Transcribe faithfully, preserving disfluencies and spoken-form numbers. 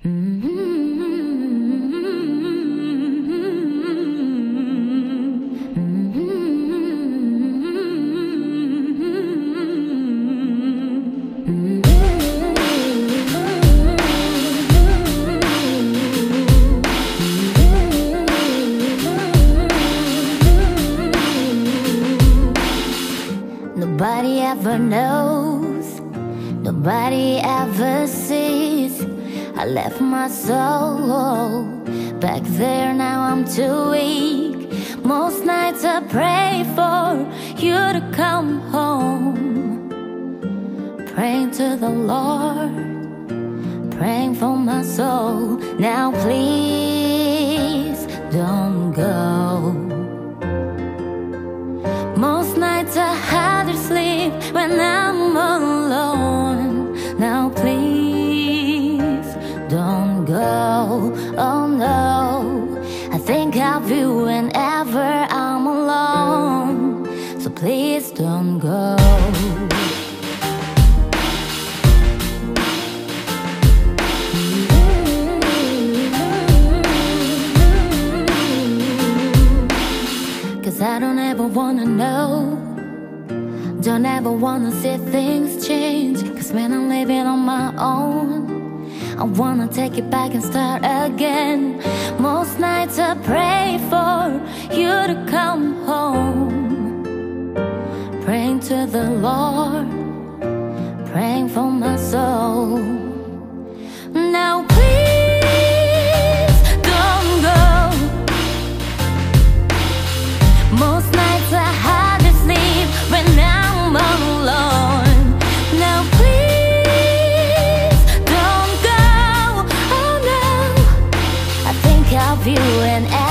Nobody ever knows, nobody ever sees. I left my soul back there, now I'm too weak. Most nights I pray for you to come home, praying to the Lord, praying for my soul. Now please don't go. Most nights I hide to sleep when I'm alone. Now please don't go. Oh no, I think of you whenever I'm alone. So please don't go. Cause I don't ever wanna know, don't ever wanna see things change. Cause when I'm living on my own, I wanna take it back and start again. Most nights I pray for you to come home, praying to the Lord, praying for my soul. Now please don't go. Most nights I hide to sleep when I'm alone. Now please don't go. Oh no, I think of you and